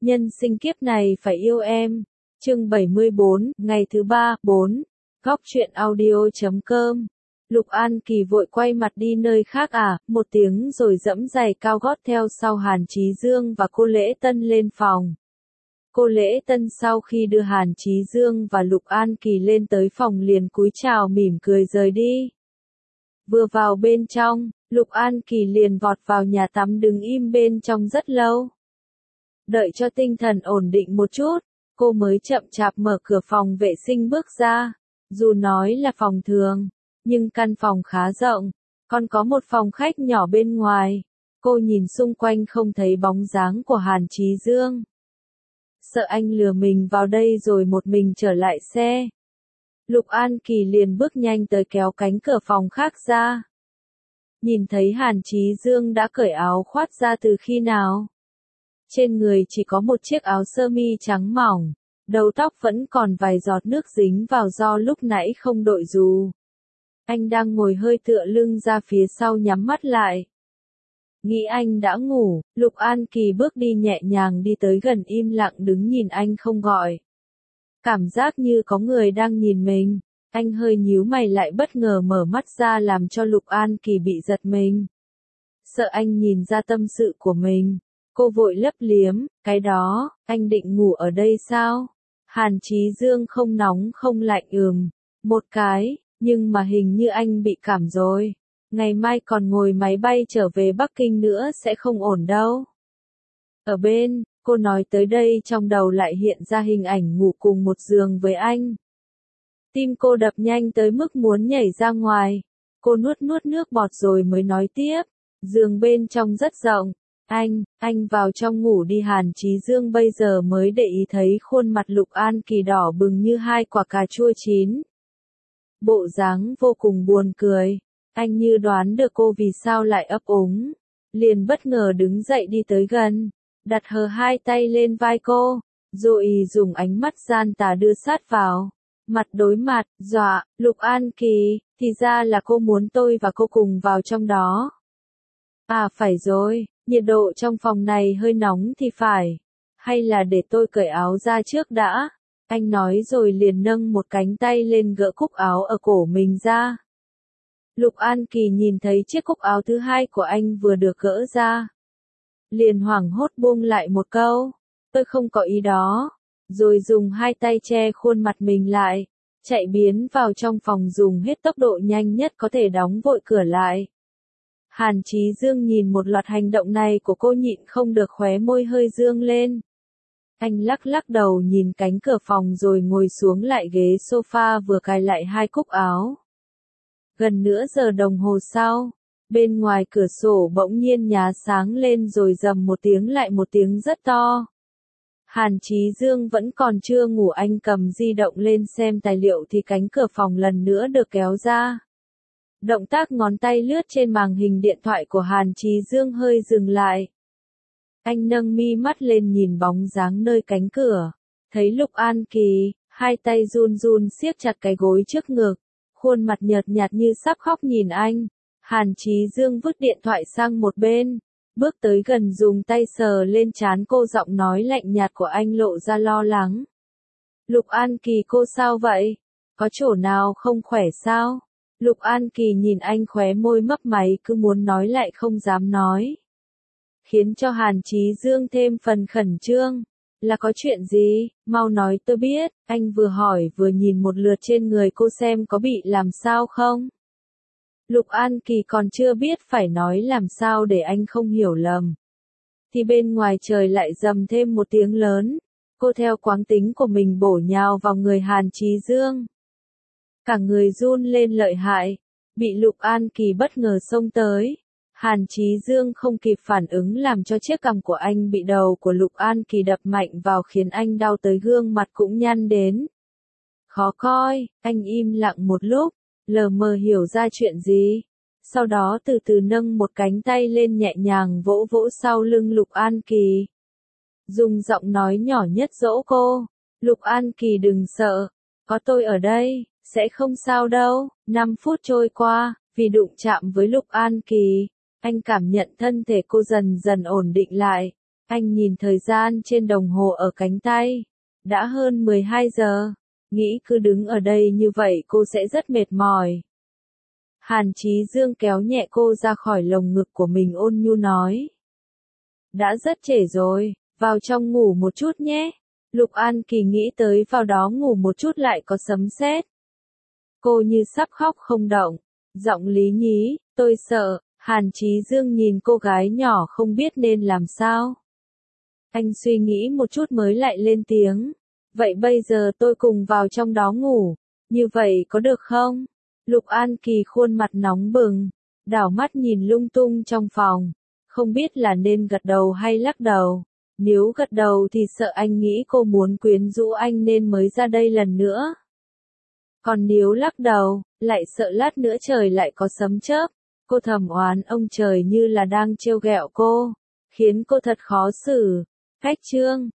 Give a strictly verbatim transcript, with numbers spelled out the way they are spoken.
Nhân sinh kiếp này phải yêu em. Chương bảy mươi bốn, ngày thứ ba, bốn. Góc truyện audio chấm com. Lục An Kỳ vội quay mặt đi nơi khác à, một tiếng rồi dẫm giày cao gót theo sau Hàn Chí Dương và cô Lễ Tân lên phòng. Cô Lễ Tân sau khi đưa Hàn Chí Dương và Lục An Kỳ lên tới phòng liền cúi chào mỉm cười rời đi. Vừa vào bên trong, Lục An Kỳ liền vọt vào nhà tắm đứng im bên trong rất lâu. Đợi cho tinh thần ổn định một chút, cô mới chậm chạp mở cửa phòng vệ sinh bước ra. Dù nói là phòng thường, nhưng căn phòng khá rộng, còn có một phòng khách nhỏ bên ngoài. Cô nhìn xung quanh không thấy bóng dáng của Hàn Chí Dương. Sợ anh lừa mình vào đây rồi một mình trở lại xe. Lục An Kỳ liền bước nhanh tới kéo cánh cửa phòng khác ra. Nhìn thấy Hàn Chí Dương đã cởi áo khoác ra từ khi nào. Trên người chỉ có một chiếc áo sơ mi trắng mỏng, đầu tóc vẫn còn vài giọt nước dính vào do lúc nãy không đội dù. Anh đang ngồi hơi tựa lưng ra phía sau nhắm mắt lại. Nghĩ anh đã ngủ, Lục An Kỳ bước đi nhẹ nhàng đi tới gần im lặng đứng nhìn anh không gọi. Cảm giác như có người đang nhìn mình, anh hơi nhíu mày lại bất ngờ mở mắt ra làm cho Lục An Kỳ bị giật mình. Sợ anh nhìn ra tâm sự của mình, cô vội lấp liếm, cái đó, anh định ngủ ở đây sao? Hàn Chí Dương không nóng không lạnh ừm, một cái, nhưng mà hình như anh bị cảm rồi. Ngày mai còn ngồi máy bay trở về Bắc Kinh nữa sẽ không ổn đâu. Ở bên, cô nói tới đây trong đầu lại hiện ra hình ảnh ngủ cùng một giường với anh. Tim cô đập nhanh tới mức muốn nhảy ra ngoài. Cô nuốt nuốt nước bọt rồi mới nói tiếp. Giường bên trong rất rộng. Anh, anh vào trong ngủ đi. Hàn Chí Dương bây giờ mới để ý thấy khuôn mặt Lục An Kỳ đỏ bừng như hai quả cà chua chín. Bộ dáng vô cùng buồn cười. Anh như đoán được cô vì sao lại ấp úng. Liền bất ngờ đứng dậy đi tới gần. Đặt hờ hai tay lên vai cô. Rồi dùng ánh mắt gian tà đưa sát vào. Mặt đối mặt, dọa, Lục An Kỳ, thì ra là cô muốn tôi và cô cùng vào trong đó. À phải rồi, nhiệt độ trong phòng này hơi nóng thì phải. Hay là để tôi cởi áo ra trước đã. Anh nói rồi liền nâng một cánh tay lên gỡ cúc áo ở cổ mình ra. Lục An Kỳ nhìn thấy chiếc cúc áo thứ hai của anh vừa được gỡ ra. Liền hoảng hốt buông lại một câu. Tôi không có ý đó. Rồi dùng hai tay che khuôn mặt mình lại. Chạy biến vào trong phòng dùng hết tốc độ nhanh nhất có thể đóng vội cửa lại. Hàn Chí Dương nhìn một loạt hành động này của cô nhịn không được khóe môi hơi dương lên. Anh lắc lắc đầu nhìn cánh cửa phòng rồi ngồi xuống lại ghế sofa vừa cài lại hai cúc áo. Gần nửa giờ đồng hồ sau, bên ngoài cửa sổ bỗng nhiên nhá sáng lên rồi rầm một tiếng lại một tiếng rất to. Hàn Chí Dương vẫn còn chưa ngủ, anh cầm di động lên xem tài liệu thì cánh cửa phòng lần nữa được kéo ra. Động tác ngón tay lướt trên màn hình điện thoại của Hàn Chí Dương hơi dừng lại. Anh nâng mi mắt lên nhìn bóng dáng nơi cánh cửa. Thấy Lục An Kỳ, hai tay run run siết chặt cái gối trước ngực. Khuôn mặt nhợt nhạt như sắp khóc nhìn anh. Hàn Chí Dương vứt điện thoại sang một bên. Bước tới gần dùng tay sờ lên trán cô, giọng nói lạnh nhạt của anh lộ ra lo lắng. Lục An Kỳ, cô sao vậy? Có chỗ nào không khỏe sao? Lục An Kỳ nhìn anh khóe môi mấp máy cứ muốn nói lại không dám nói. Khiến cho Hàn Chí Dương thêm phần khẩn trương. Là có chuyện gì? Mau nói tôi biết. Anh vừa hỏi vừa nhìn một lượt trên người cô xem có bị làm sao không. Lục An Kỳ còn chưa biết phải nói làm sao để anh không hiểu lầm. Thì bên ngoài trời lại rầm thêm một tiếng lớn. Cô theo quán tính của mình bổ nhào vào người Hàn Chí Dương. Cả người run lên lợi hại. Bị Lục An Kỳ bất ngờ xông tới. Hàn Chí Dương không kịp phản ứng làm cho chiếc cằm của anh bị đầu của Lục An Kỳ đập mạnh vào khiến anh đau tới gương mặt cũng nhăn đến. Khó coi, anh im lặng một lúc, lờ mờ hiểu ra chuyện gì. Sau đó từ từ nâng một cánh tay lên nhẹ nhàng vỗ vỗ sau lưng Lục An Kỳ. Dùng giọng nói nhỏ nhất dỗ cô. Lục An Kỳ đừng sợ, có tôi ở đây, sẽ không sao đâu. Năm phút trôi qua, vì đụng chạm với Lục An Kỳ. Anh cảm nhận thân thể cô dần dần ổn định lại. Anh nhìn thời gian trên đồng hồ ở cánh tay. Đã hơn mười hai giờ. Nghĩ cứ đứng ở đây như vậy cô sẽ rất mệt mỏi. Hàn Chí Dương kéo nhẹ cô ra khỏi lồng ngực của mình ôn nhu nói. Đã rất trễ rồi, vào trong ngủ một chút nhé. Lục An Kỳ nghĩ tới vào đó ngủ một chút lại có sấm sét. Cô như sắp khóc không động. Giọng Lý Nhí, tôi sợ. Hàn Chí Dương nhìn cô gái nhỏ không biết nên làm sao. Anh suy nghĩ một chút mới lại lên tiếng. Vậy bây giờ tôi cùng vào trong đó ngủ. Như vậy có được không? Lục An Kỳ khuôn mặt nóng bừng. Đảo mắt nhìn lung tung trong phòng. Không biết là nên gật đầu hay lắc đầu. Nếu gật đầu thì sợ anh nghĩ cô muốn quyến rũ anh nên mới ra đây lần nữa. Còn nếu lắc đầu, lại sợ lát nữa trời lại có sấm chớp. Cô thầm oán ông trời như là đang trêu ghẹo cô. Khiến cô thật khó xử. Cách chương